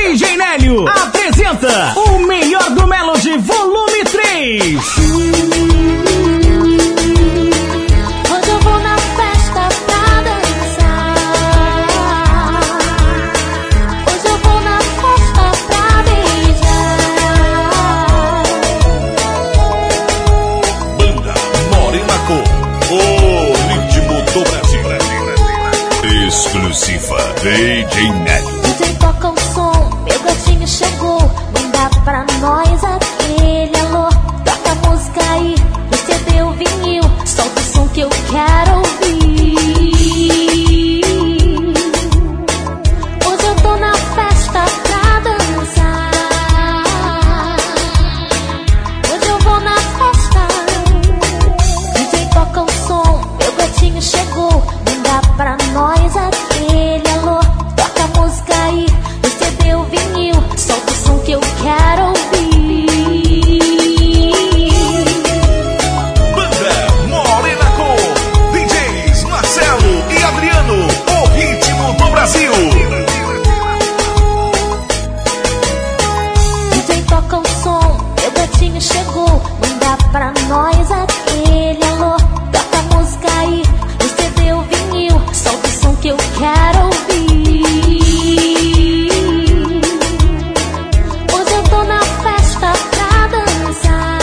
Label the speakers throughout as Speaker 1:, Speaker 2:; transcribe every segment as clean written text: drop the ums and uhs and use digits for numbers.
Speaker 1: DJ Nélio apresenta o melhor do Melody Volume 3.
Speaker 2: Hoje eu vou na festa pra dançar. Hoje eu vou na festa pra beijar.
Speaker 3: Banda Morena Cor, o ritmo do Brasil. Exclusiva DJ Nélio.
Speaker 2: DJ toca o som, meu gatinho chegou. Manda pra nós aquele alô. Toca a música aí, no CD o vinil. Solta o som que eu quero ouvir. Hoje eu tô na festa pra dançar. Hoje eu vou na festa. DJ toca o som, meu gatinho chegou. Manda pra nós aquele alô. Toca a música aí, no CD o vinil. Solta o som que eu quero ouvir.
Speaker 3: Banda Morena Cor, DJs Marcelo e Adriano, o ritmo do Brasil.
Speaker 2: DJ toca o som, meu gatinho chegou. Manda pra nós aquele alô. Toca a música aí, no CD o vinil. Solta o som que eu quero ouvir. Hoje eu tô na festa pra dançar.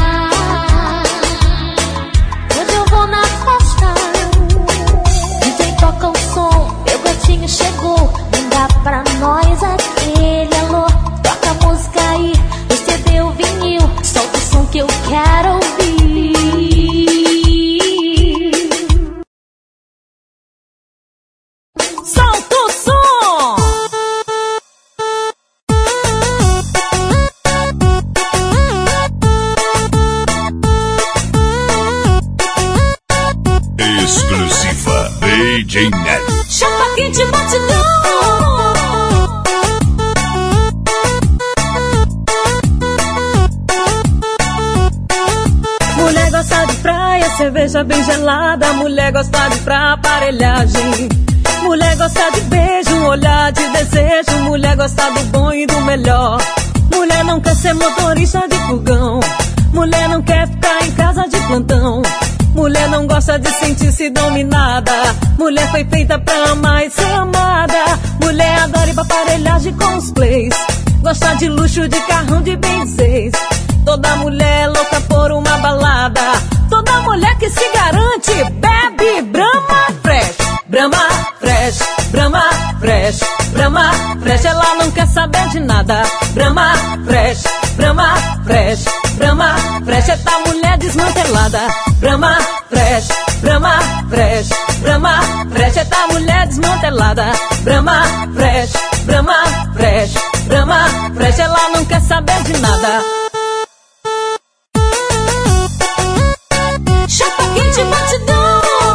Speaker 2: Hoje eu vou na festa. DJ toca o som, meu gatinho chegou. Manda pra nós aquele alô. Toca a música aí, no CD o vinil. Solta o som que eu quero ouvir.
Speaker 1: Solta o som!
Speaker 3: Exclusiva DJ Nélio.
Speaker 2: Chapa quente batidão.
Speaker 4: Mulher gosta de praia, cerveja bem gelada. Mulher gosta de pra aparelhagem. Mulher gosta de beijo, um olhar de desejo. Mulher gosta do bom e do melhor. Mulher não quer ser motorista de fogão. Mulher não quer ficar em casa de plantão. Mulher não gosta de sentir-se dominada. Mulher foi feita pra amar e ser amada. Mulher adora ir pra aparelhagem com os plays. Gosta de luxo, de carrão, de bem seis. Toda mulher é louca por uma balada. Toda mulher que se garante bebe Brahma Fresh. Brahma Fresh, Brahma Fresh, Brahma Fresh. Ela não quer saber de nada. Brahma Fresh, Brahma Fresh, Brahma Fresh. É da mulher desmantelada. Brahma Fresh, Brahma Fresh, Brahma Fresh. É da mulher desmantelada. Brahma Fresh, Brahma Fresh, Brahma Fresh. Ela não quer saber de nada.
Speaker 2: Chapa quente batidão.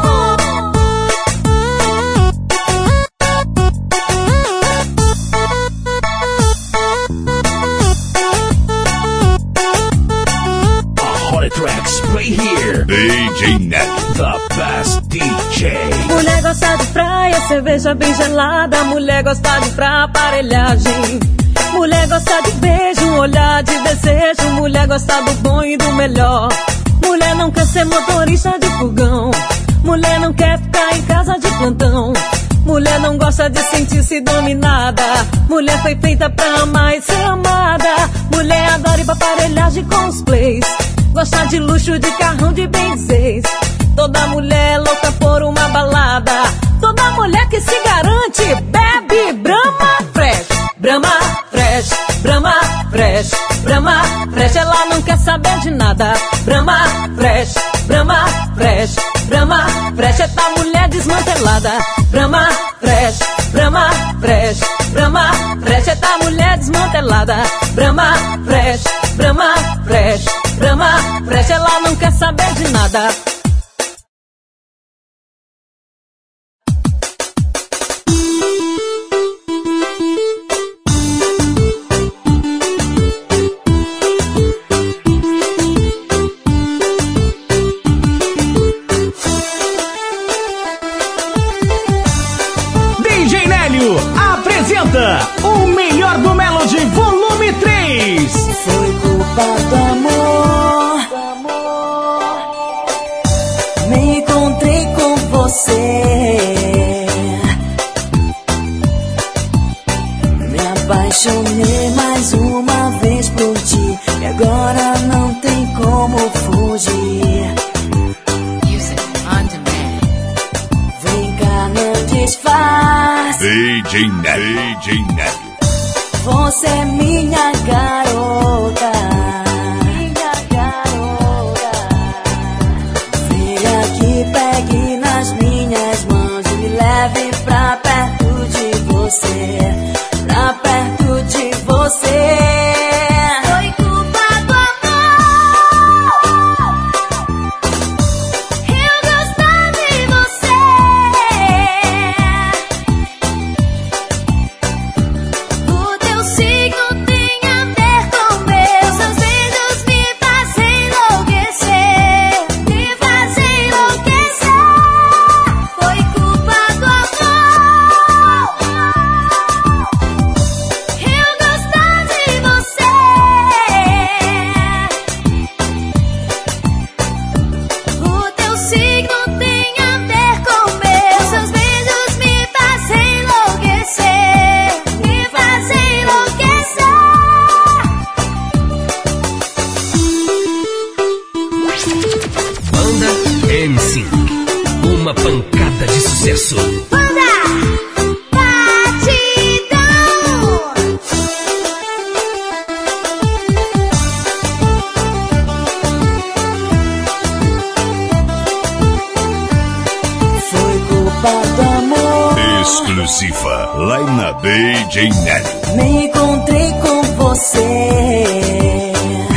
Speaker 3: Hot Tracks right here. DJ Nélio, the best DJ.
Speaker 4: Mulher gosta de praia, cerveja bem gelada. Mulher gosta de pra aparelhagem. Mulher gosta de beijo, um olhar de desejo. Mulher gosta do bom e do melhor. Mulher não quer ser motorista de fogão. Mulher não quer ficar em casa de plantão. Mulher não gosta de sentir-se dominada. Mulher foi feita pra amar e ser amada. Mulher adora ir pra aparelhagem com os plays. Gosta de luxo, de carrão, de bem seis. Toda mulher é louca por uma balada. Toda mulher que se garante bebe Brahma Fresh. Brahma Fresh, Brahma Fresh, Brahma Fresh. Ela não quer saber de nada. Brahma Fresh, Brahma Fresh, Brahma Fresh. É da mulher desmantelada. Brahma Fresh, Brahma Fresh, Brahma Fresh. É da mulher desmantelada. Brahma Fresh, Brahma Fresh, Brahma Fresh. Ela não quer saber de nada.
Speaker 1: DJ Nélio apresenta o melhor do Melody Melody Volume 3.
Speaker 5: Foi culpa do amor. Me encontrei com você. Me apaixonei mais uma vez por ti. E agora não tem como fugir. Vem cá, não disfarce.
Speaker 3: DJ Nélio.
Speaker 5: Você é minha garota. Minha garota. Vem aqui, pegue nas minhas mãos e me leve pra perto de você. Pra perto de você.
Speaker 1: Uma pancada de sucesso.
Speaker 5: Foi culpa do amor.
Speaker 3: Exclusiva, lá na DJ Nélio.
Speaker 5: Me encontrei com você.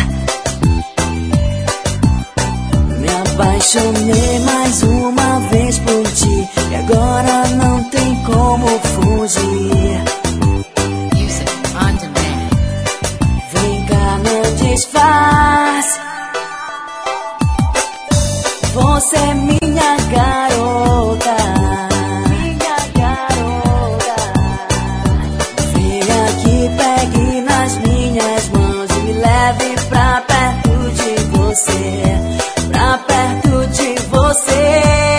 Speaker 5: Me apaixonei mais uma vez por ti. E agora não tem como fugir. Vem cá, não disfarce. Você é minha garota. Minha garota. Vem aqui, pegue nas minhas mãos e me leve pra perto de você. Pra perto de você.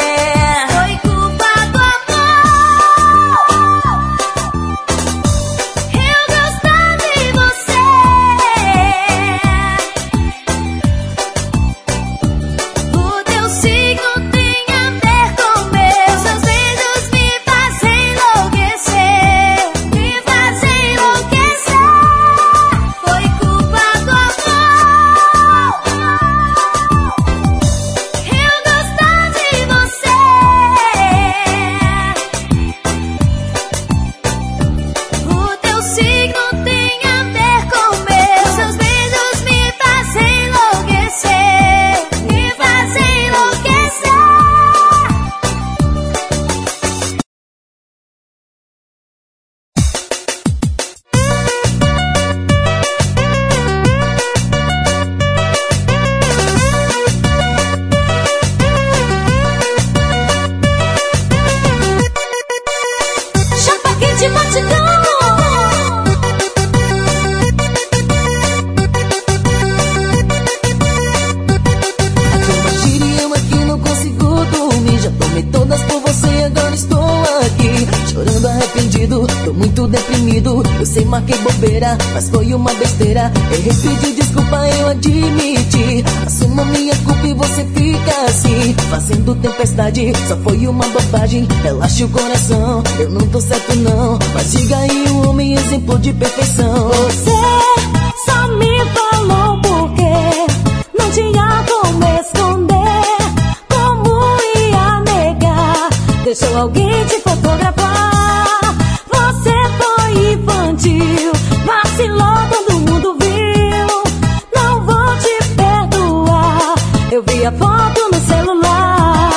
Speaker 5: Marquei bobeira, mas foi uma besteira. Errei, pedi desculpa, eu admiti. Assuma minha culpa e você fica assim, fazendo tempestade. Só foi uma bobagem, relaxe o coração. Eu não tô certo não, mas diga aí um homem exemplo de perfeição.
Speaker 4: Você só me falou porque não tinha como esconder. Como ia negar? Deixou alguém te fotografar. Você foi infantil, vacilou, todo mundo viu. Não vou te perdoar, eu vi a foto no celular.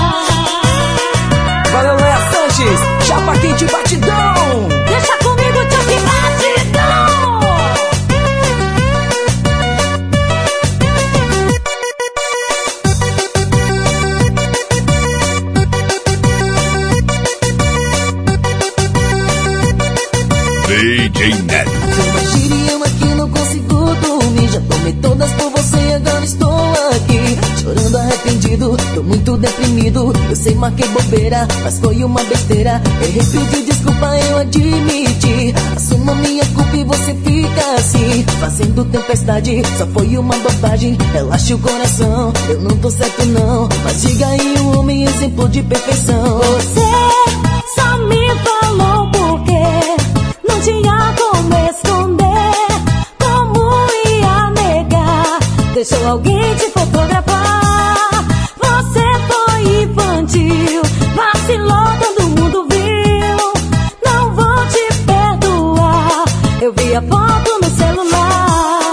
Speaker 1: Valeu, Léa Sanches, chapa quente batidão.
Speaker 4: Deixa comigo, Chuck Batidão.
Speaker 3: DJ Neto.
Speaker 5: Imagine eu aqui não consigo dormir. Já tomei todas por você, agora estou aqui chorando arrependido, tô muito deprimido. Eu sei, marquei bobeira, mas foi uma besteira. Errei, pedi desculpa, eu admiti. Assuma minha culpa e você fica assim, fazendo tempestade. Só foi uma bobagem, relaxe o coração. Eu não tô certo não, mas diga aí um homem exemplo de perfeição.
Speaker 4: Você só me falou porque não tinha como esconder. Como ia negar? Deixou alguém te fotografar. Você foi infantil, vacilou, todo mundo viu. Não vou te perdoar, eu vi a foto no celular.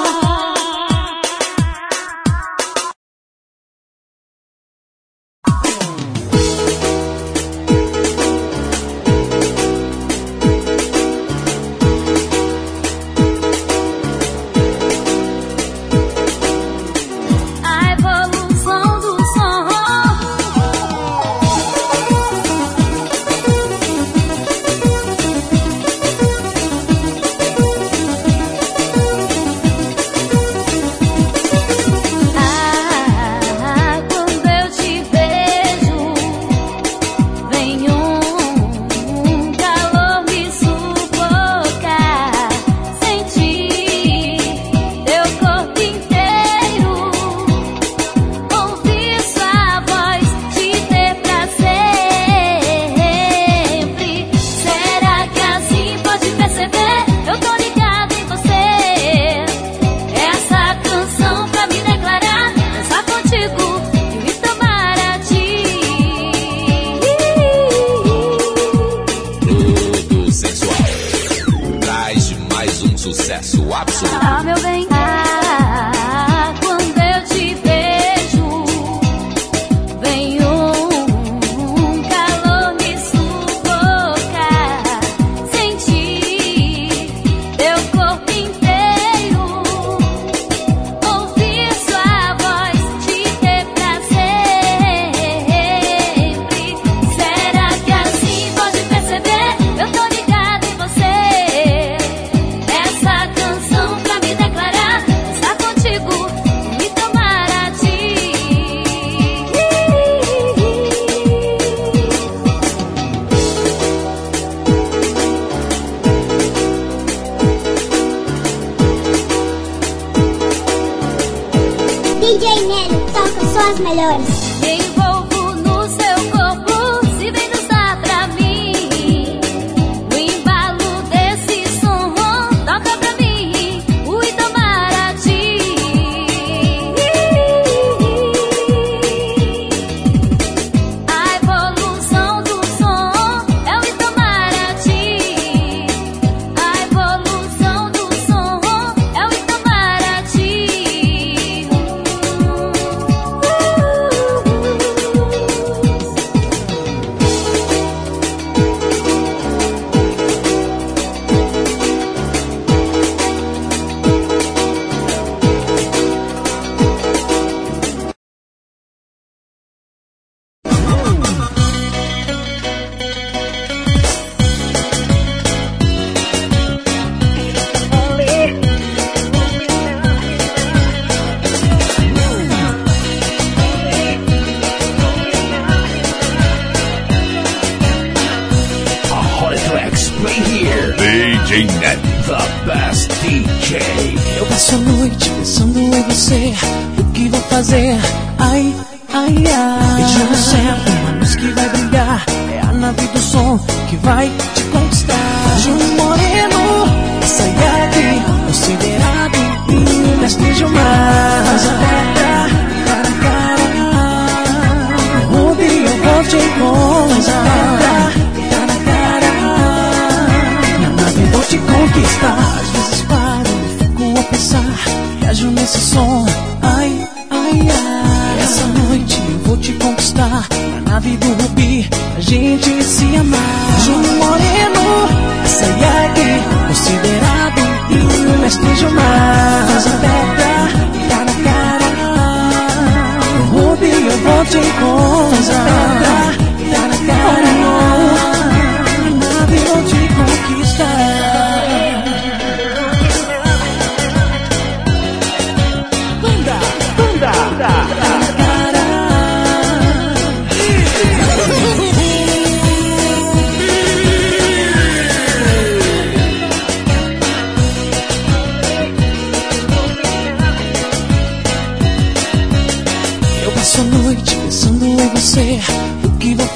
Speaker 3: Sucesso absoluto.
Speaker 2: Ah, meu bem. Ah, quando eu te vejo, vem um calor me sufocar. Sentir teu corpo inteiro, ouvir sua voz, te ter pra sempre. Será que assim pode perceber? Eu tô ligada em você. Essa canção pra me declarar, estar contigo, me tomar a ti.
Speaker 6: DJ Nélio, toca só as melhores.
Speaker 2: Me envolvo no seu corpo, se vem dançar pra mim. No embalo desse som, toca pra mim, o Itamaraty. A evolução do som é o Itamaraty. A evolução do som é o Itamaraty.
Speaker 3: DJ Neto, the best DJ.
Speaker 7: Eu passo a noite pensando em você, o que vou fazer? Ai, ai, ai. Vejo no céu uma luz que vai brilhar, é a nave do som que vai te conquistar. De um moreno, saiade, considerado o mestre de mar. Mas até cara a cara, no Ruby eu vou te encontrar. Cara a cara, na nave vou te conquistar. Às vezes paro e fico a pensar, viajo nesse som. Ai, ai, ai. Essa noite eu vou te conquistar, na nave do Ruby a gente se amar. De um moreno, saiade, considerado o mestre de mar. Mas a pedra, cara a cara, no Ruby eu vou te encontrar. Cara a cara, na nave vou te conquistar.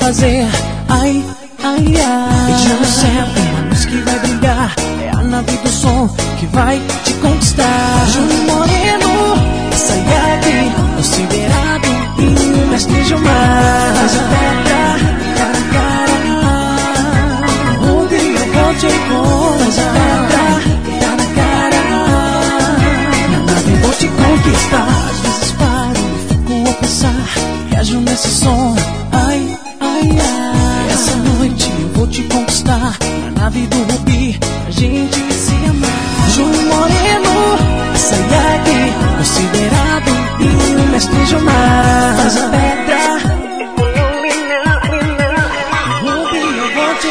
Speaker 7: fazer? Ai, ai, ai. Beijando sempre uma luz que vai brilhar. É a nave do som que vai te conquistar. Júnior Moreno, sai aqui, considerado o mestre Gilmar. Faz a pedra, cara a cara. Onde eu vou te encontrar? Faz a pedra, cara a cara. Na nave vou te conquistar. Às vezes paro e fico a pensar, reajo nesse som. Ai, ai, ai. Essa noite eu vou te conquistar. Na nave do Rubi, a gente se amar. Júnior Moreno, sai aqui, considerado o mestre Gilmar. Faz a pedra, Rubi, eu vou te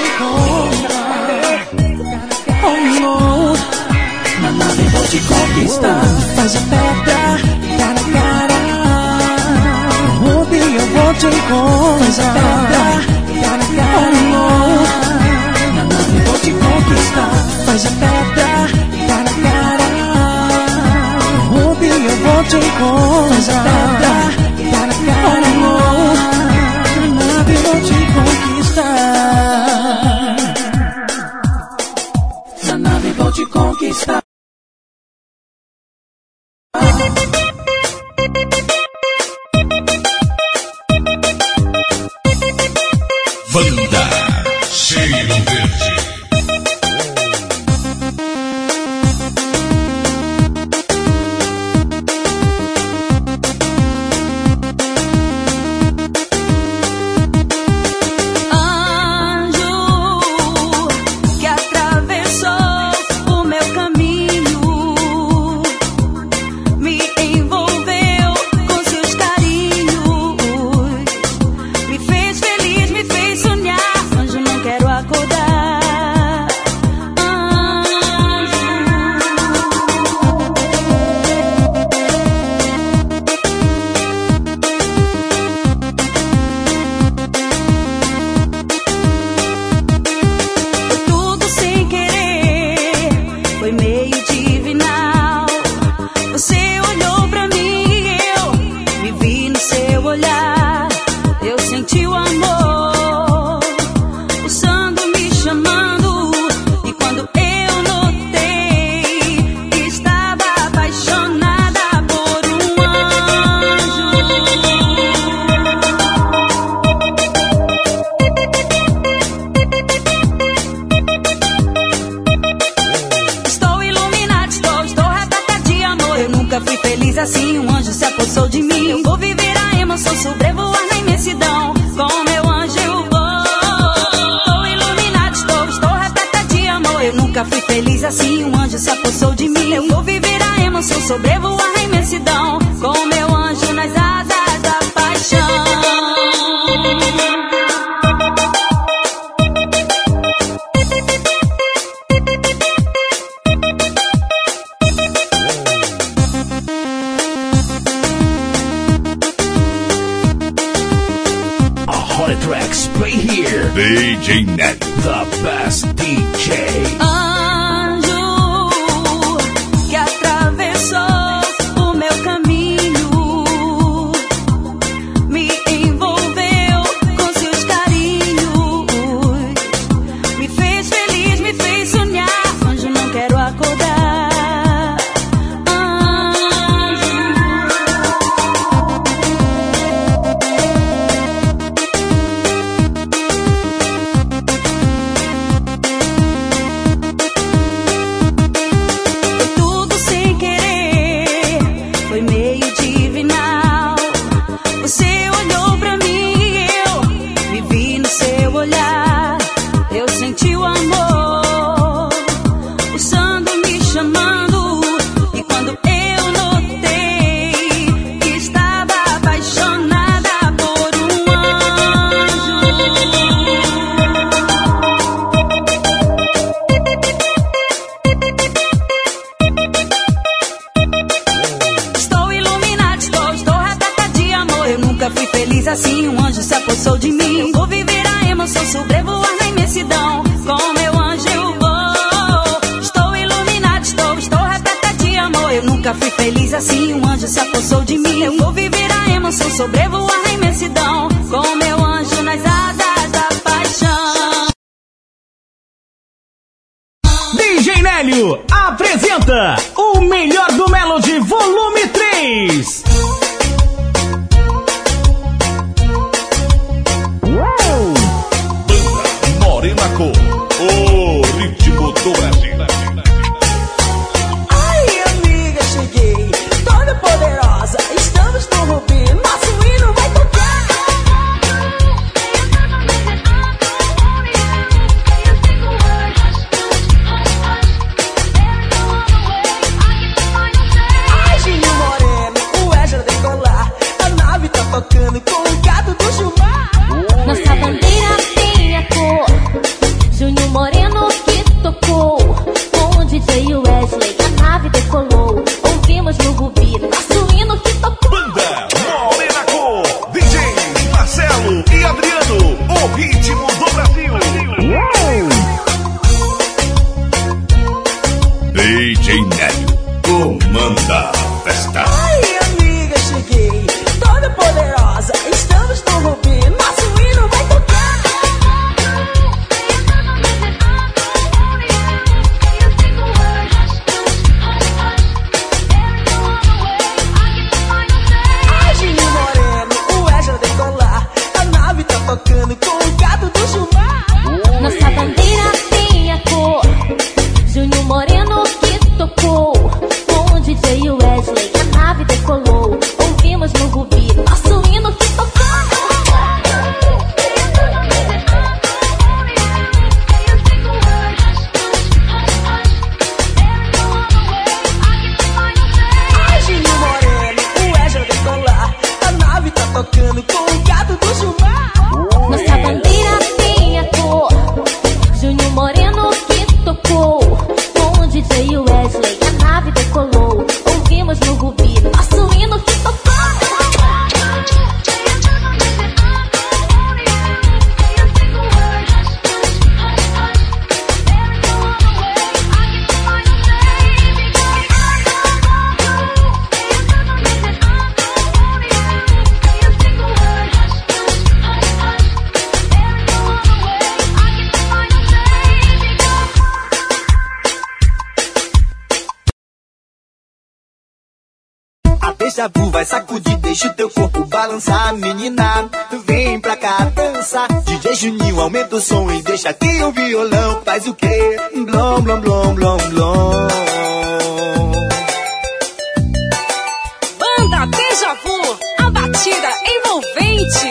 Speaker 7: encontrar. Oh não, na nave eu vou te conquistar. Faz a pedra, cara a cara. Rubi, eu vou te encontrar. Faz a pedra, cara a cara. Oh não, na nave eu vou te conquistar. Faz a pedra, cara a cara. Rubi, eu vou te encontrar. Faz a pedra, cara a cara. Oh não, na nave eu vou te conquistar. Na nave eu vou te conquistar.
Speaker 3: Banda Cheiro Verde. DJ Net, the best DJ.
Speaker 4: Anjo que atravessou o meu caminho, me envolveu com seus carinhos, me fez feliz, me fez sonhar. Anjo, não quero acordar. Assim um anjo se apossou de mim. Eu vou viver a emoção, sobrevoar na imensidão. Com meu anjo eu vou. Estou iluminada, estou repleta de amor. Eu nunca fui feliz assim, um anjo se apossou de mim. Eu vou viver a emoção, sobrevoar na imensidão. Com meu anjo nas asas.
Speaker 1: Nélio apresenta o melhor do Melody Volume 3.
Speaker 3: Banda Morena Com, o ritmo do Brasil.
Speaker 8: Ai, amiga, cheguei, toda poderosa. Estamos no Rubi, nosso hino vai tocar. Ai, Gino Moreno, o Ezra decolar. A nave tá tocando com o gato do Gilmar.
Speaker 2: Nossa bandeira tem a cor. Júnior Moreno que tocou. Com o DJ Wesley, a nave decolou. Ouvimos no Rubi, nosso hino que tocou.
Speaker 3: Banda Morena Com, DJs Marcelo e Adriano, o ritmo do Brasil. DJ Nélio, comanda a festa.
Speaker 8: Ai, amiga, cheguei, toda poderosa. Estamos no Rubi, nosso hino vai tocar. Ai, Gino Moreno, o Ezra decolar. A nave tá tocando com o gato do Gilmar.
Speaker 2: Nossa bandeira tem a cor. Júnior Moreno que tocou. Com o DJ Wesley, a nave decolou. Ouvimos no Rubi, nosso hino que tocou.
Speaker 8: Ai, Gino Moreno, o Ezra decolar. A nave tá tocando com o gato do Gilmar.
Speaker 2: Nossa bandeira tem a cor. Júnior Moreno que tocou. Com o DJ Wesley, a nave decolou. Ouvimos no Rubi, nosso hino que tocou.
Speaker 9: A déjà vu vai sacudir, deixa o teu corpo balançar, menina. Vem pra cá dançar. DJ Juninho aumenta o som e deixa que o violão faz o quê? Blom, blom, blom, blom, blom.
Speaker 4: Banda Déjà Vu, a batida envolvente.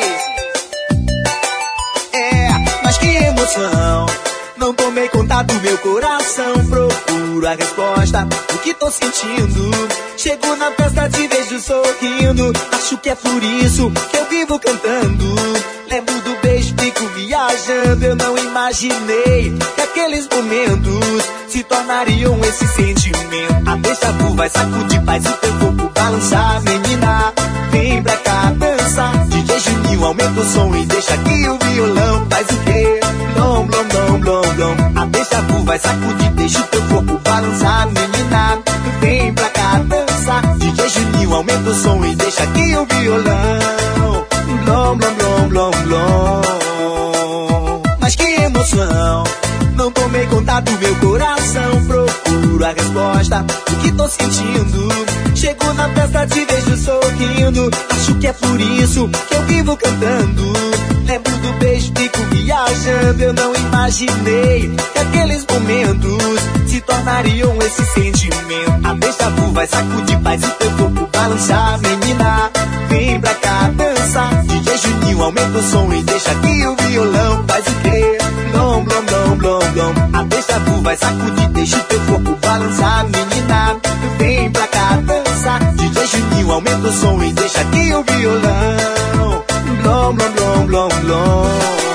Speaker 9: É, mas que emoção. Não tomei conta do meu coração. Procuro a resposta, o que tô sentindo. Chego na festa, te vejo sorrindo. Acho que é por isso que eu vivo cantando. Lembro do beijo, fico viajando. Eu não imaginei que aqueles momentos se tornariam esse sentimento. A déjà vu vai sacudir, faz o teu corpo balançar, menina. Vem pra cá dançar. DJ Juninho aumenta o som e deixa que o violão faz o quê? Blom, blom, blom, blom, blom. A déjà vu vai sacudir, deixa o teu corpo balançar, menina. Vem pra cá dançar. DJ Juninho aumenta o som e deixa aqui o violão. Blom, blom, blom, blom, blom. Mas que emoção. Não tomei conta do meu coração. Procuro a resposta, o que tô sentindo. Chego na festa, te vejo sorrindo. Acho que é por isso que eu vivo cantando. Lembro do beijo, fico viajando. Eu não imaginei que aqueles momentos se tornariam esse sentimento. A déjà vu vai sacudir, faz o teu corpo balançar, menina. Vem pra cá dançar. DJ Juninho aumenta o som e deixa que o violão faz o quê? Blom, blom, blom, blom, blom. A déjà vu vai sacudir, deixa o teu corpo balançar, menina. Vem pra cá dançar. DJ Juninho aumenta o som e deixa aqui o violão. Blom, blom, blom, blom, blom.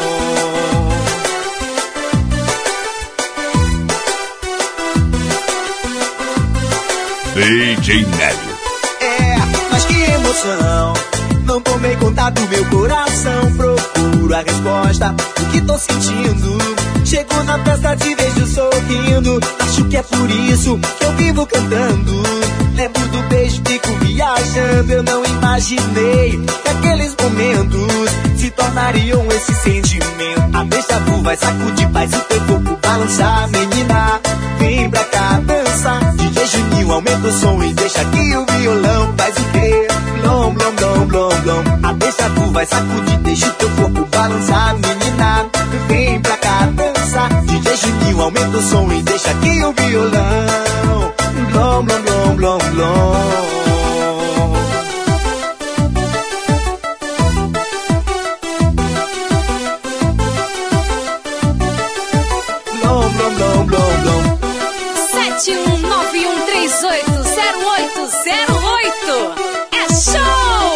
Speaker 3: DJ Nélio.
Speaker 9: É, mas que emoção. Não tomei conta do meu coração. Procuro a resposta, o que tô sentindo. Chego na festa, te vejo sorrindo. Acho que é por isso que eu vivo cantando. Lembro do beijo, fico viajando. Eu não imaginei que aqueles momentos se tornariam esse sentimento. A déjà vu vai sacudir, faz o teu corpo balançar. Menina, vem pra cá dançar. DJ Juninho, aumenta o som e deixa que o violão faz o quê? Blom, blom, blom, blom, blom. A déjà vu vai sacudir, deixa o teu corpo balançar. Menina, vem pra cá dançar. DJ Juninho, aumenta o som e deixa que o violão blom, blom, blom, blom, blom. Blom, blom, blom, blom, blom.
Speaker 4: 71913808808. É show!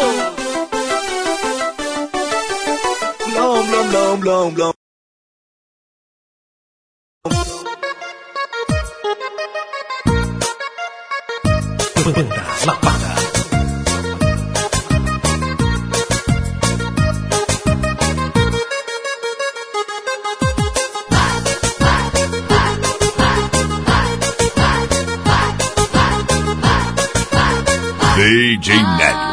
Speaker 9: Blom, blom, blom, blom, blom.
Speaker 1: Banda Lapada.
Speaker 3: DJ Nélio.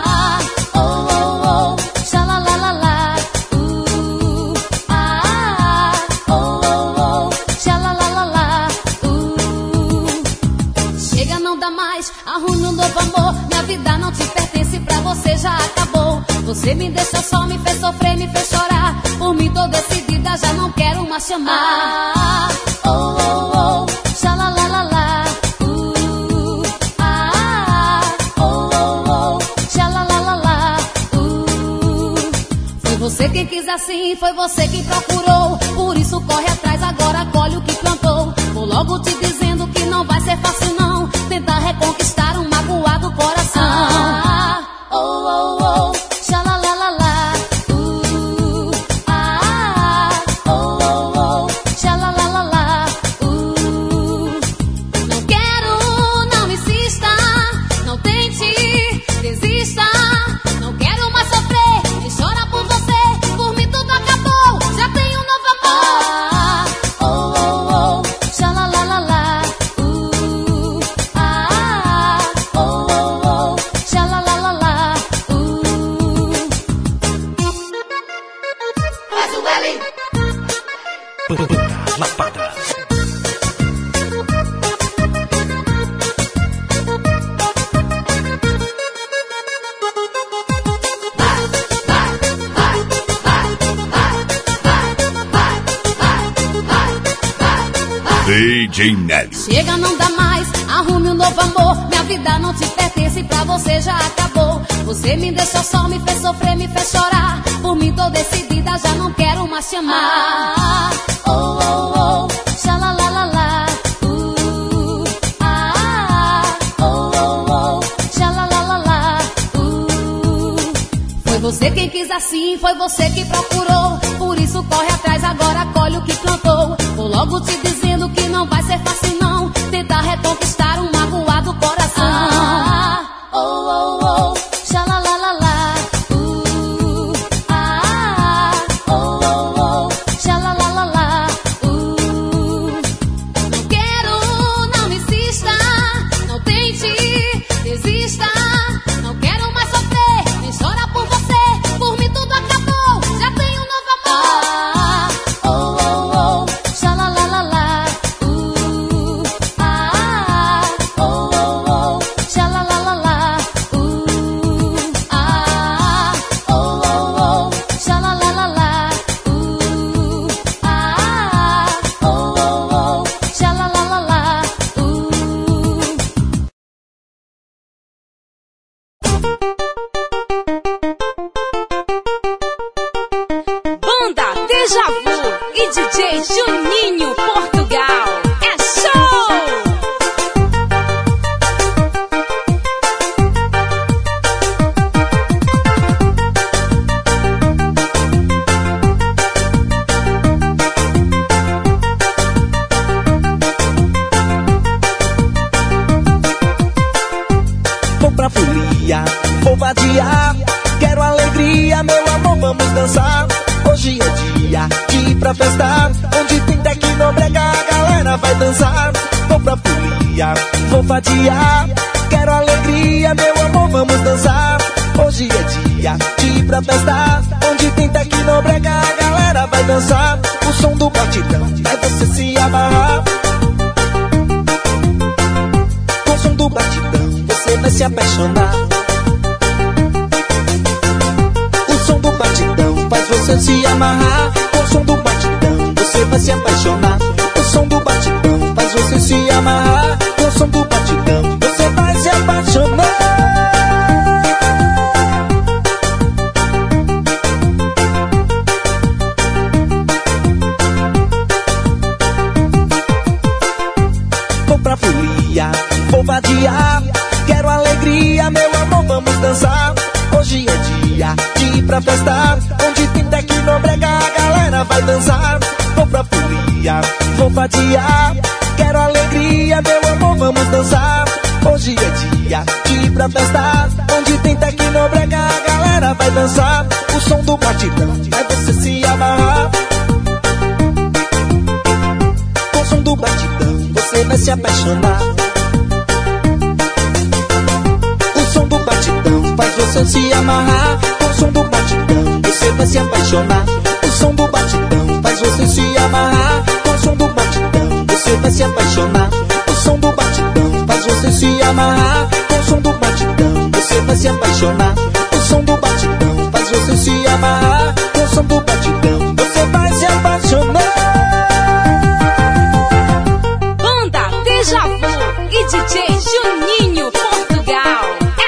Speaker 2: Arrume um novo amor, minha vida não te pertence, pra você já acabou. Você me deixou só, me fez sofrer, me fez chorar. Por mim tô decidida, já não quero mais chamar. Oh, oh, oh, xalalalala. Oh, oh, oh, xalalalala. Foi você quem quis assim, foi você quem procurou. Por isso corre atrás, agora colhe o que plantou. Vou logo te dizendo que não vai ser fácil não tentar reconquistar um magoado coração. Oh, oh, oh, xalalalala. Oh, oh, oh, xalalalala. Não quero, não insista, não tente, desista. Não quero mais sofrer, e chora por você. Por mim tudo acabou, já tenho um novo amor. Oh, oh, oh, xalalalala.
Speaker 1: Lapada.
Speaker 3: DJ Nélio.
Speaker 2: Chega, não dá mais, arrume um novo amor. Minha vida não te pertence, pra você já acabou. Você me deixou só, me fez sofrer, me fez chorar. Por mim tô decidida, já não quero mais chamar. Oh, oh, oh, xalalalala. Oh, oh, oh, xalalalala. Foi você quem quis assim, foi você que procurou. Por isso corre atrás, agora colhe o que plantou. Vou logo te dizendo que não vai ser fácil não tentar reconquistar um magoado coração. Oh, oh, oh, xalalalala. Oh, oh, oh, xalalalala. Não quero, não insista, não tente, desista. Não quero mais sofrer, nem chora por você. Por mim tudo acabou, já tenho um novo amor. Oh, oh, oh, xalalalala. Oh, oh, oh, xalalalala. Oh, oh, oh, xalalalala. Oh, oh, oh, xalalalala.
Speaker 4: Banda Déjà Vu e DJ Juninho Portugal. É show!
Speaker 9: Vou pra folia, vou vadiar. Quero alegria, meu amor, vamos dançar. Hoje é dia de ir pra festa, onde tem tecnobrega, a galera vai dançar. Vou pra folia, vou vadiar. Quero alegria, meu amor, vamos dançar. Hoje é dia de ir pra festa, onde tem tecnobrega, a galera vai dançar. O som do batidão é você se amarrar. Com o som do batidão você vai se apaixonar. O som do batidão faz você se amarrar. Com o som do batidão você vai se apaixonar. O som do batidão faz você se amarrar. Com o som do batidão você vai se apaixonar. Vou vadiar, quero alegria, meu amor, vamos dançar. Hoje é dia de ir pra festa, onde tem tecnobrega, a galera vai dançar. Vou pra folia, vou vadiar, quero alegria, meu amor, vamos dançar. Hoje é dia de ir pra festa, onde tem tecnobrega, a galera vai dançar. O som do batidão é você se amarrar. Com o som do batidão você vai se apaixonar. Faz você se amarrar. Com o som do batidão você vai se apaixonar. O som do batidão faz você se amarrar. Com o som do batidão você vai se apaixonar. O som do batidão faz você se amarrar. Com o som do batidão você vai se apaixonar. O som do batidão faz você se amarrar. Com o som do batidão você vai se apaixonar.
Speaker 4: Banda Deja Vu e DJ Juninho Portugal.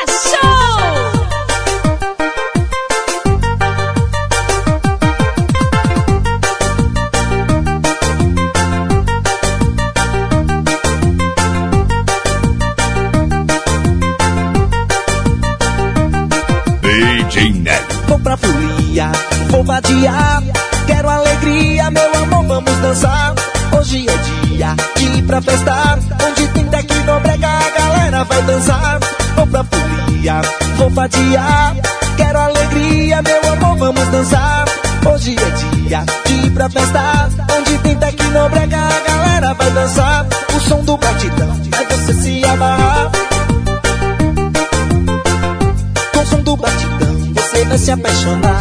Speaker 9: Vou pra folia, vou vadiar, quero alegria, meu amor, vamos dançar. Hoje é dia de ir pra festa, onde tem tecnobrega, a galera vai dançar. Vou pra folia, vou vadiar, quero alegria, meu amor, vamos dançar. Hoje é dia de ir pra festa, onde tem tecnobrega, a galera vai dançar. O som do batidão é você se amarrar. Com o som do batidão você vai se apaixonar.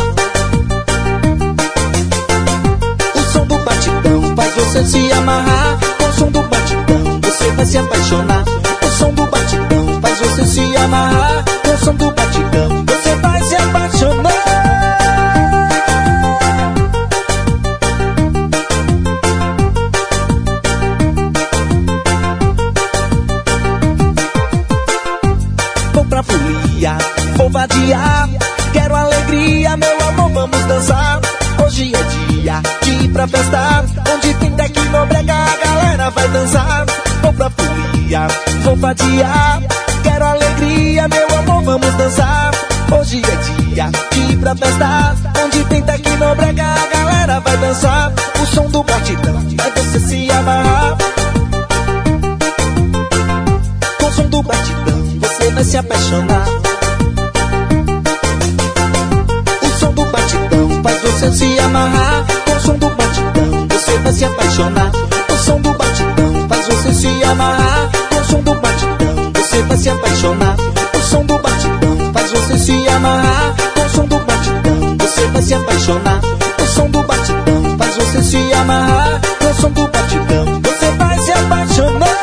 Speaker 9: O som do batidão faz você se amarrar. Com o som do batidão você vai se apaixonar. O som do batidão faz você se amarrar. Com o som do batidão você vai se apaixonar. Vou pra folia, vou vadiar, quero alegria, meu amor, vamos dançar. Hoje é dia de ir pra festa, onde tem tecnobrega, a galera vai dançar. Vou pra folia, vou vadiar, quero alegria, meu amor, vamos dançar. Hoje é dia de ir pra festa, onde tem tecnobrega, a galera vai dançar. O som do batidão é você se amarrar. Com o som do batidão você vai se apaixonar. Faz você se amarrar. Com o som do batidão você vai se apaixonar. O som do batidão faz você se amarrar. Com o som do batidão você vai se apaixonar. O som do batidão faz você se amarrar. Com o som do batidão você vai se apaixonar. O som do batidão faz você se amarrar. Com o som do batidão você vai se apaixonar.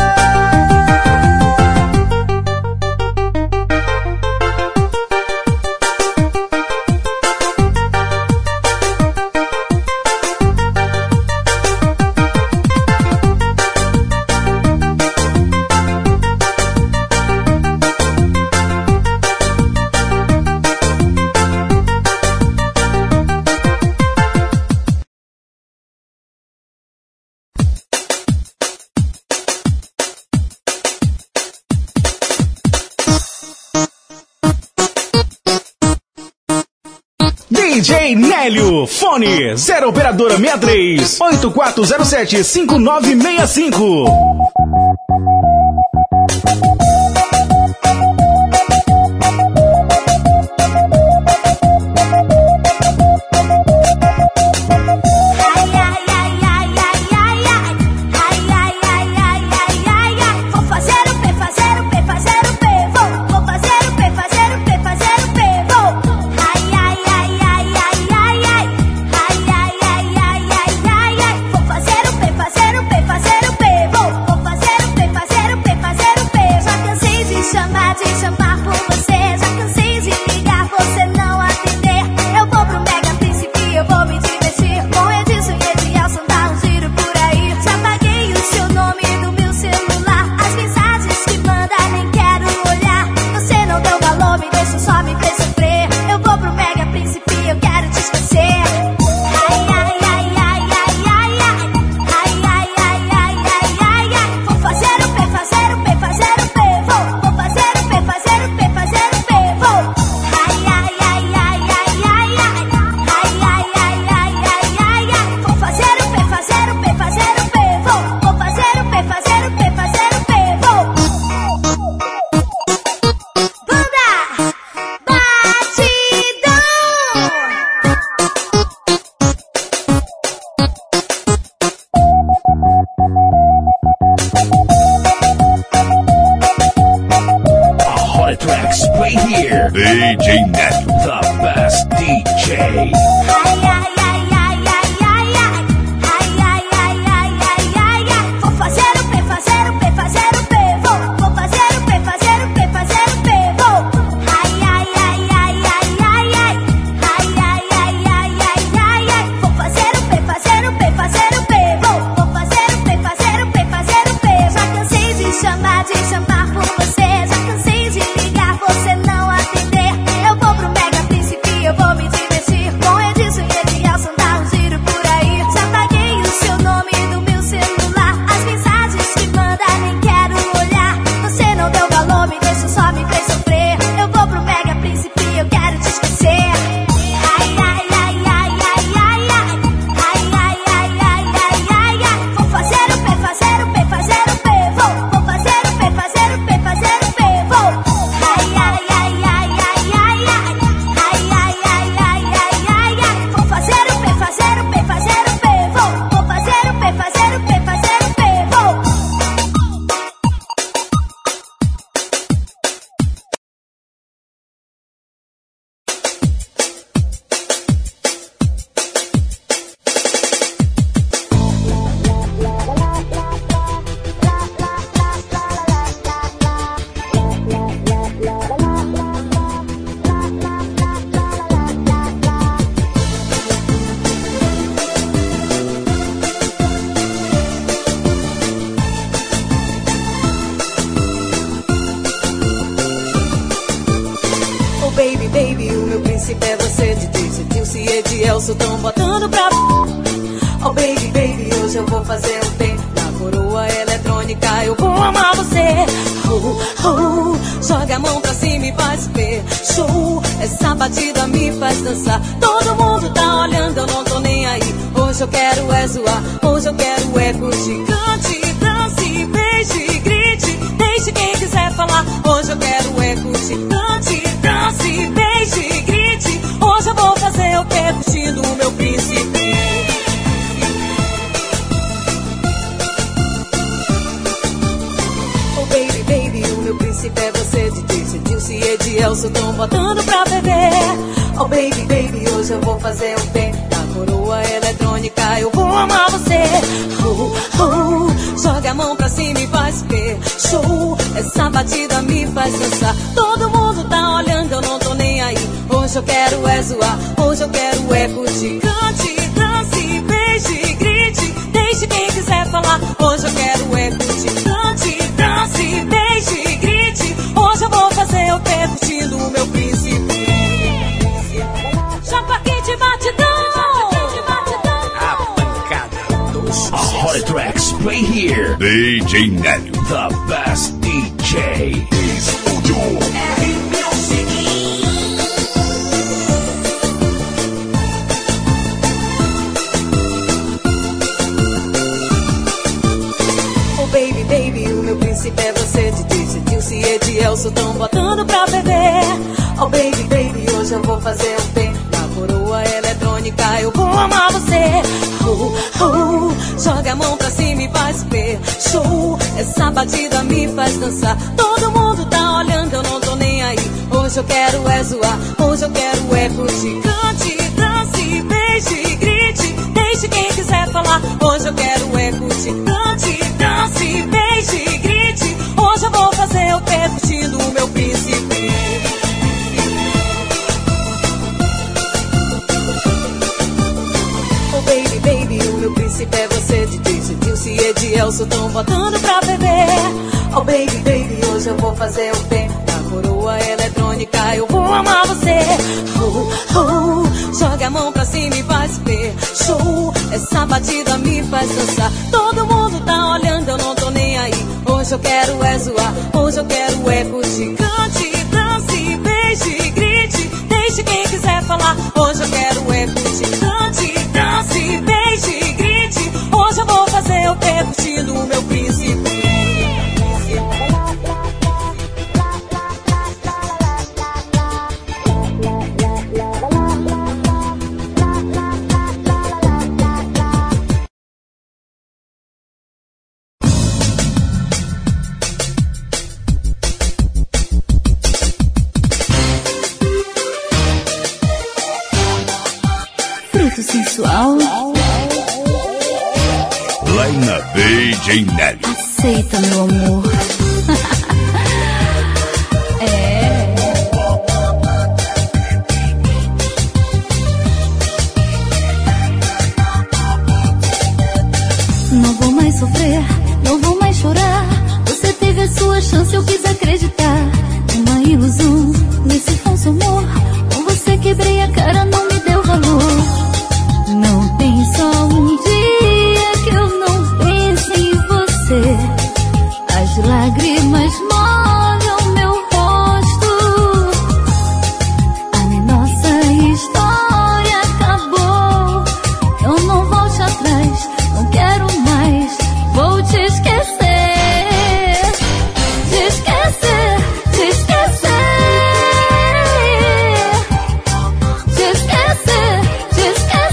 Speaker 1: DJ Nélio, fone 0 operadora 63 8407 5965.
Speaker 2: Vou fazer o P, fazer o P, fazer o P. Vou fazer o P, fazer o P, fazer o P, fazer o P.
Speaker 3: tracks right here. DJ Neto, the best DJ.
Speaker 2: Vou fazer o P, fazer o P, fazer o P. Vou fazer o P, fazer o P, fazer o P. Vou. Ai, ai, ai, ai, ai, ai, ai. Ai, ai, ai, ai, ai, ai, ai. Vou fazer o P, fazer o P, fazer o P. Vou fazer o P, fazer o P, fazer o P. Já cansei de chamar por você. Já cansei de ligar, você não atender. Eu vou pro Mega Príncipe, eu vou me divertir. Com Edson e Edielson, dá um giro por aí. Já paguei o seu nome do meu celular. As mensagens que manda, nem quero olhar. Você não deu valor, me deixou só, me fez sofrer. Eu vou pro Mega Príncipe, eu quero te esquecer. Ai, ai, ai, ai, ai, ai, ai. Ai, ai, ai, ai, ai, ai, ai. Vou fazer o P, fazer o P, fazer o P. Vou fazer o P, fazer o P, fazer o P. Vou. Ai, ai, ai, ai, ai, ai, ai. Ai, ai, ai, ai, ai, ai, ai. Vou fazer o P, fazer o P, fazer o P. Vou fazer o P, fazer o P, fazer o P. Vou.
Speaker 4: Oh baby, baby, o meu príncipe é você. DJ Dilce e Edielson tão botando pra... Oh baby, baby, hoje eu vou fazer um P. Na coroa eletrônica eu vou amar você. Joga a mão pra cima e faz P. Show, essa batida me faz dançar. Todo mundo tá olhando, eu não tô nem aí. Hoje eu quero é zoar, hoje eu quero é curtir. Cante, dance, beije, grite, deixe quem quiser falar. Hoje eu quero é curtir. Cante, dance, beije, grite. Hoje eu vou fazer o que curtindo o meu príncipe. Oh baby, baby, o meu príncipe é você. DJ Dilce e Edielson tão botando pra beber. Oh baby, baby, hoje eu vou fazer um P. Na coroa eletrônica eu vou amar você. Joga a mão pra cima e faz P. Show, essa batida me faz dançar. Todo mundo tá olhando, eu não tô nem aí. Hoje eu quero é zoar, hoje eu quero é curtir. Cante, dance, beije, grite, deixe quem quiser falar. Hoje eu quero é curtir. Cante, dance, beije, grite. Hoje eu vou fazer o que curtindo o meu príncipe. Chapa quente, batidão.
Speaker 3: A pancada do sucesso. Hot tracks right here. DJ Neto, the best DJ. Estúdio R Music.
Speaker 4: Oh baby, baby, o meu príncipe é você. DJ Dilce e Edielson tão botando pra beber. Oh baby, baby, hoje eu vou fazer um P. Na coroa eletrônica eu vou amar você. Joga a mão pra cima e faz P. Show, essa batida me faz dançar. Todo mundo tá olhando, eu não tô nem aí. Hoje eu quero é zoar, hoje eu quero é curtir. Cante, dance, beije, grite, deixe quem quiser falar. Hoje eu quero é curtir. Cante, dance, beije, grite. Hoje eu vou fazer o que curtindo o meu príncipe. Oh baby, baby, o meu príncipe é você. DJ Dilce e Edielson tão botando pra beber. Oh baby, baby, hoje eu vou fazer um P. Na coroa eletrônica eu vou amar você. Joga a mão pra cima e faz P. Show, essa batida me faz dançar. Todo mundo tá olhando, eu não tô nem aí. Hoje eu quero é zoar, hoje eu quero é curtir. Cante, dance, beije, grite, deixe quem quiser falar. Hoje eu quero é curtir. Cante, dance, beije, grite. Hoje eu vou fazer o que curtindo o meu príncipe.
Speaker 3: DJ Nélio.
Speaker 2: Aceita, meu amor.
Speaker 10: Não vou mais sofrer, não vou mais chorar. Você teve a sua chance, eu quis acreditar. Uma ilusão, nesse falso amor. Com você quebrei a cara, não me deu valor. Não tem só um dia que eu não pense em você. As lágrimas molham meu rosto. A nossa história acabou. Eu não volto atrás, não quero mais. Vou te esquecer, te esquecer, te esquecer, te esquecer, te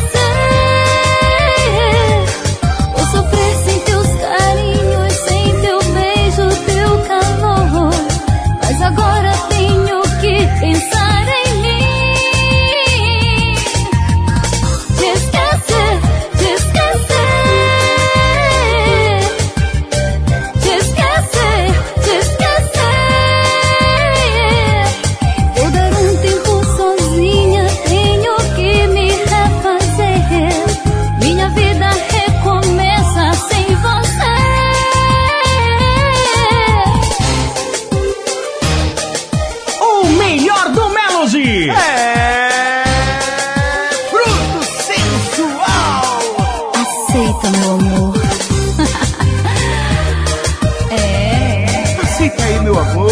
Speaker 10: esquecer. Vou sofrer sem teus carinhos, sem teu beijo, teu calor. Mas agora tenho que pensar em mim. Te esquecer, te esquecer, te esquecer, te esquecer. Vou dar um tempo sozinha, tenho que me refazer. Minha vida recomeça sem você.
Speaker 1: O melhor do Melody.
Speaker 9: Fruto sensual.
Speaker 10: Aceita, meu amor.
Speaker 9: Aceita aí, meu amor.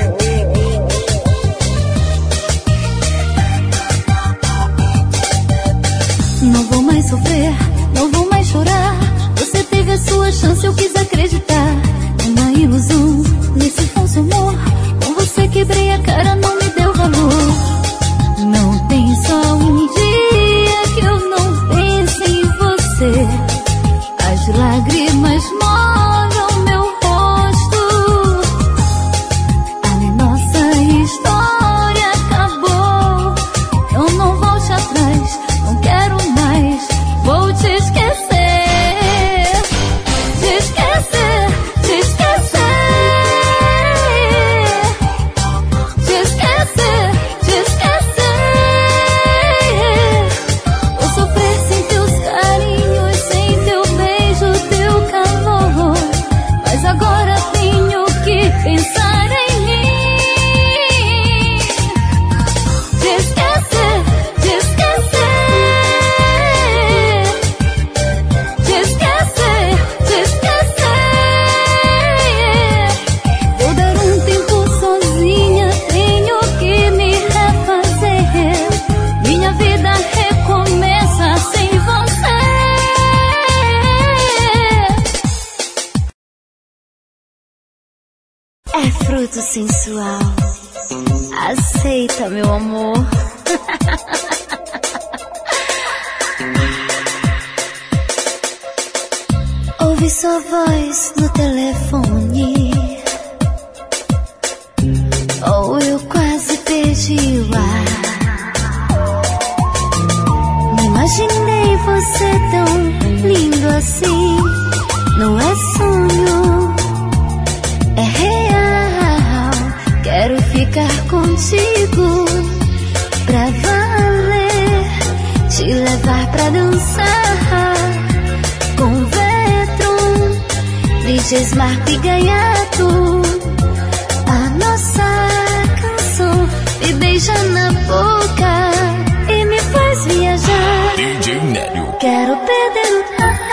Speaker 10: Não vou mais sofrer, não vou mais chorar. Você teve a sua chance, eu quis acreditar. Uma ilusão, nesse falso amor. Com você quebrei a cara, não me deu valor. Não tem só um dia que eu não pense em você. As lágrimas molham meu rosto. A nossa história acabou. Eu não volto atrás, não quero mais. Vou te esquecer, te esquecer, te esquecer, te esquecer, te esquecer. Vou sofrer sem teus carinhos, sem teu beijo, teu calor. Mas agora tenho que pensar em mim. Te esquecer, te esquecer, te esquecer, te esquecer. Vou dar um tempo sozinha, tenho que me refazer. Minha vida recomeça sem você. É fruto sensual. Aceita, meu amor. Ouvi sua voz no telefone. Ou eu quase perdi o ar. Não imaginei você tão lindo assim. Não é sonho, é real. Quero ficar contigo pra valer. Te levar pra dançar com Vetron, DJs Marco e Gaiato. A nossa canção me beija na boca e me faz viajar.
Speaker 3: DJ Nélio.
Speaker 10: Quero perder o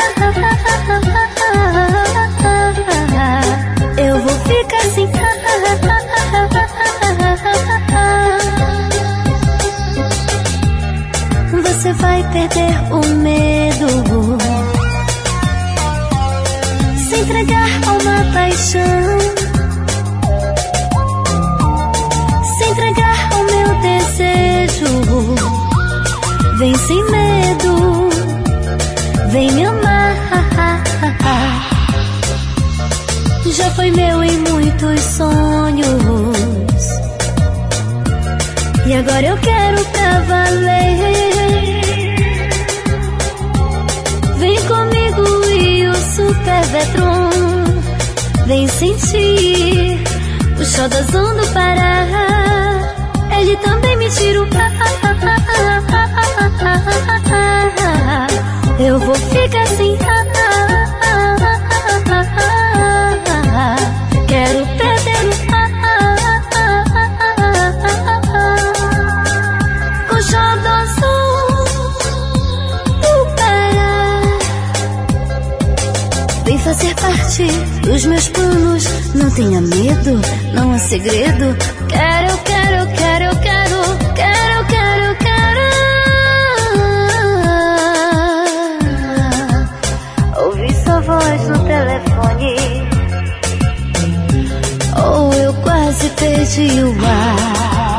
Speaker 10: eu vou ficar assim. Você vai perder o medo, se entregar a uma paixão, se entregar ao meu desejo. Vem sem medo, vem me amar. Já foi meu em muitos sonhos e agora eu quero pra valer. Vem comigo e o Super Vetron vem sentir o xodozão do Pará. Ele também me tira o pá. Eu vou ficar assim. Quero perder o xodozão do Pará. Vem fazer parte dos meus planos. Não tenha medo, não há segredo. Quero, quero, quero, quero, quero, quero, quero ouvir sua voz no telefone. Oh, eu quase perdi o ar.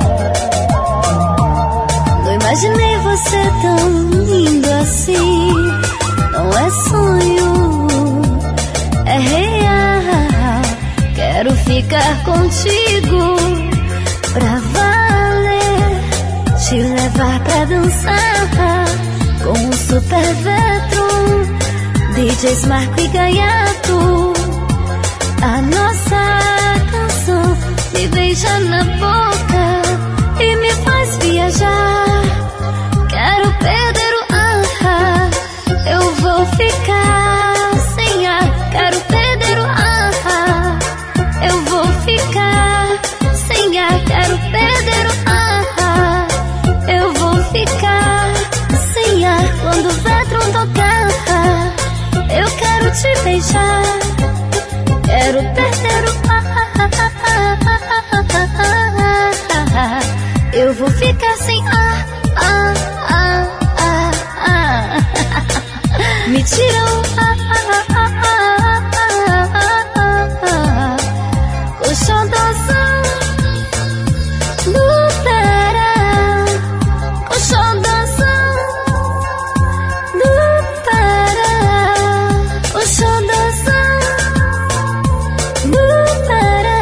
Speaker 10: Não imaginei você tão lindo assim. Não é sonho, é real. Quero ficar contigo pra valer, te levar pra dançar com o Super Vetron, DJs Marco e Gaiato. A nossa canção me beija na boca e me faz viajar. Quero perder o ar, eu vou ficar sem ar. Quero perder o ar, eu vou ficar sem ar. Quero perder o ar, eu vou ficar sem ar. Quando o Vetron tocar, eu quero te beijar. Quero perder o ar, eu vou ficar sem ar. Me tira o ar, o xodozão do Pará, o xodozão do Pará, o xodozão do Pará.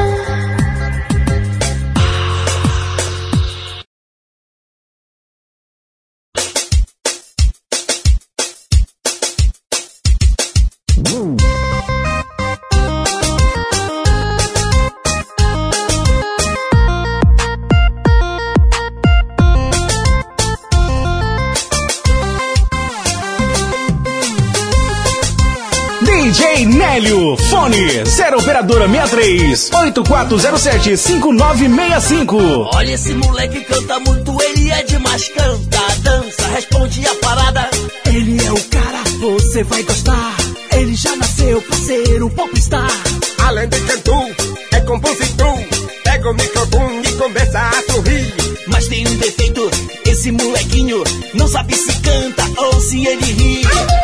Speaker 1: DJ Nélio, fone 0 operadora 63 8407 5965.
Speaker 8: Olha, esse moleque canta muito, ele é demais, canta, dança, responde a parada.
Speaker 7: Ele é o cara, você vai gostar. Ele já nasceu pra ser um popstar.
Speaker 11: Além de cantor, é compositor. Pega o microfone e começa a sorrir.
Speaker 8: Mas tem um defeito, esse molequinho não sabe se canta ou se ele ri.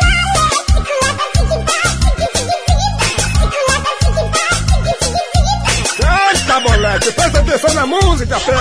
Speaker 11: Canta, moleque, presta atenção na música, Fé.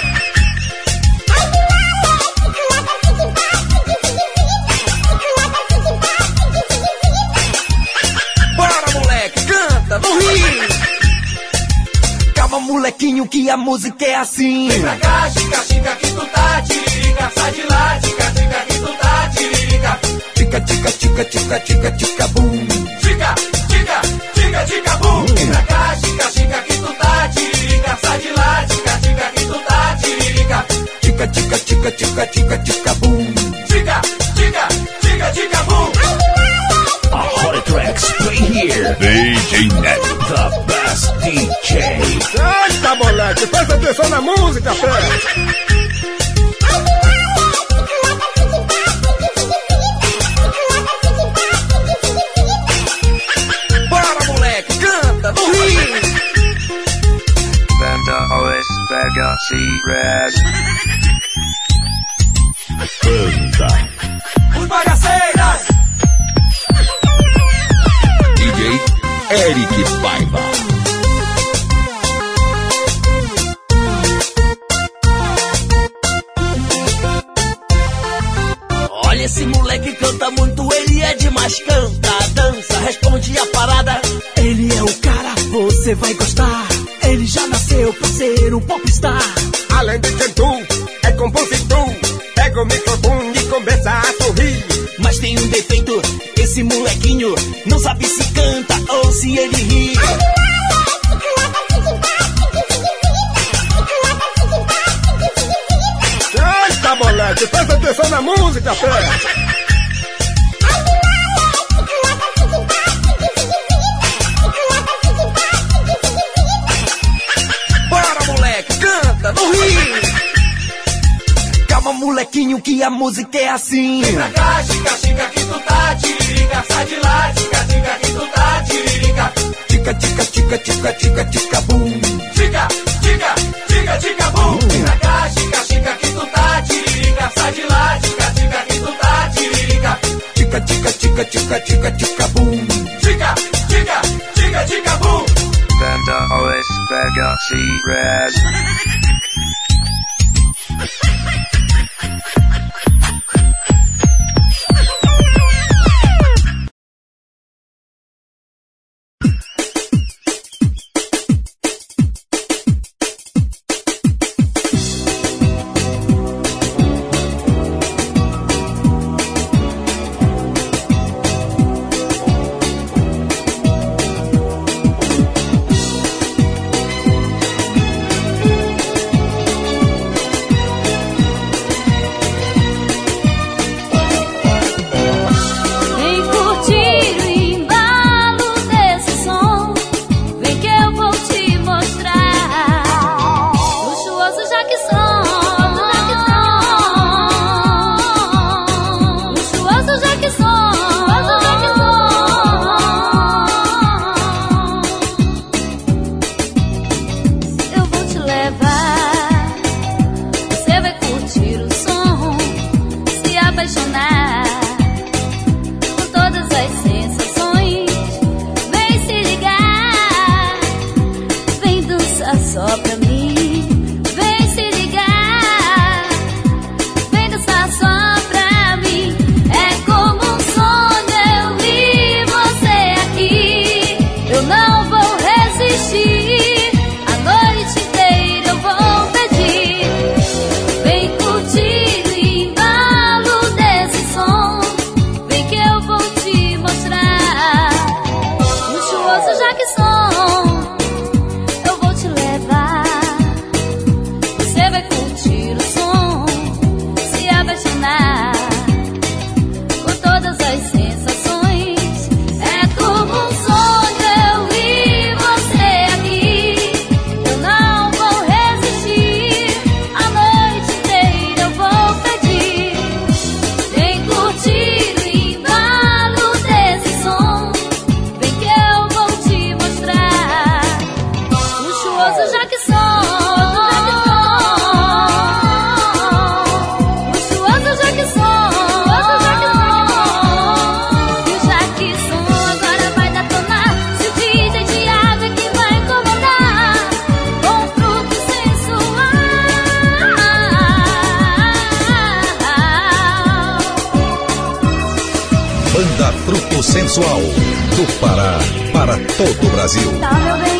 Speaker 8: Bora, moleque, canta, não ri. Calma, molequinho, que a música é assim.
Speaker 3: Vem pra cá, chica, chica, que tu tá tiririca. Sai de lá, chica, chica, que tu tá tiririca.
Speaker 8: Tica, tica, tica, tica, tica, tica, bum.
Speaker 3: Chica, chica, chica, chica, bum. Vem pra cá, chica, chica, que tu tá tiririca. Sai de lá, chica, chica, que tu tá tiririca.
Speaker 8: Tica, tica, tica, tica, tica, tica, bum.
Speaker 3: Chica, chica, chica, chica, bum.
Speaker 1: A Hot Tracks play here. DJ Nélio, the best DJ.
Speaker 11: Canta, moleque, presta atenção na música, Fé.
Speaker 8: Bora, moleque, canta, não ri.
Speaker 12: Banda OS Pega C-Red.
Speaker 1: Banda
Speaker 3: Os bagaceiras.
Speaker 1: DJ Eric Paiva.
Speaker 8: Olha, esse moleque canta muito, ele é demais, canta, dança, responde a parada.
Speaker 7: Ele é o cara, você vai gostar. Ele já nasceu pra ser um popstar.
Speaker 11: Além de cantor, é compositor. Pega o microfone e começa a sorrir.
Speaker 8: Mas tem um defeito, esse
Speaker 9: esse molequinho não sabe se canta ou se ele ri.
Speaker 11: Eita, moleque, presta atenção na música, pé.
Speaker 8: Bora, moleque, canta, não ri. Calma, molequinho, que a música é assim.
Speaker 3: Vem pra cá, chica, chica, que tu tá tiririca. Sai de lá, chica, chica, que tu tá tiririca.
Speaker 8: Tica, tica, tica, tica, tica, tica, bum.
Speaker 3: Chica, chica, chica, chica, bum. Vem pra cá, chica, chica, que tu tá tiririca. Sai de lá, chica, chica, que tu tá tiririca.
Speaker 8: Tica, tica, tica, tica, tica, tica, bum.
Speaker 3: Chica, chica, chica, chica, bum.
Speaker 12: Banda OS Vega C-Raz.
Speaker 1: Sensual, do Pará para todo o Brasil.
Speaker 10: Tá, meu bem?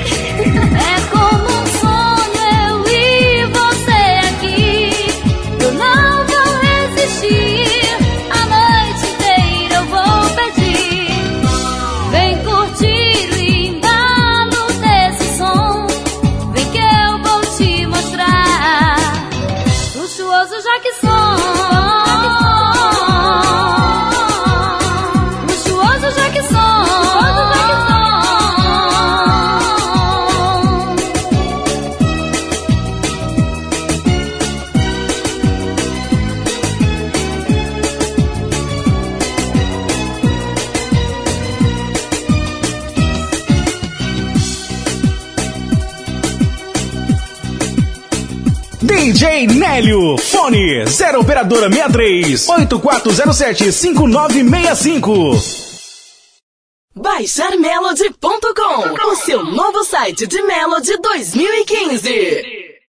Speaker 10: É como um sonho eu e você aqui. Eu não vou resistir, a noite inteira eu vou pedir. Vem curtir o embalo desse som. Vem que eu vou te mostrar. Luxuoso já que sou.
Speaker 13: DJ Nélio, fone 0 operadora 63 8407-5965.
Speaker 14: BaixarMelody.com, o seu novo site de Melody 2015.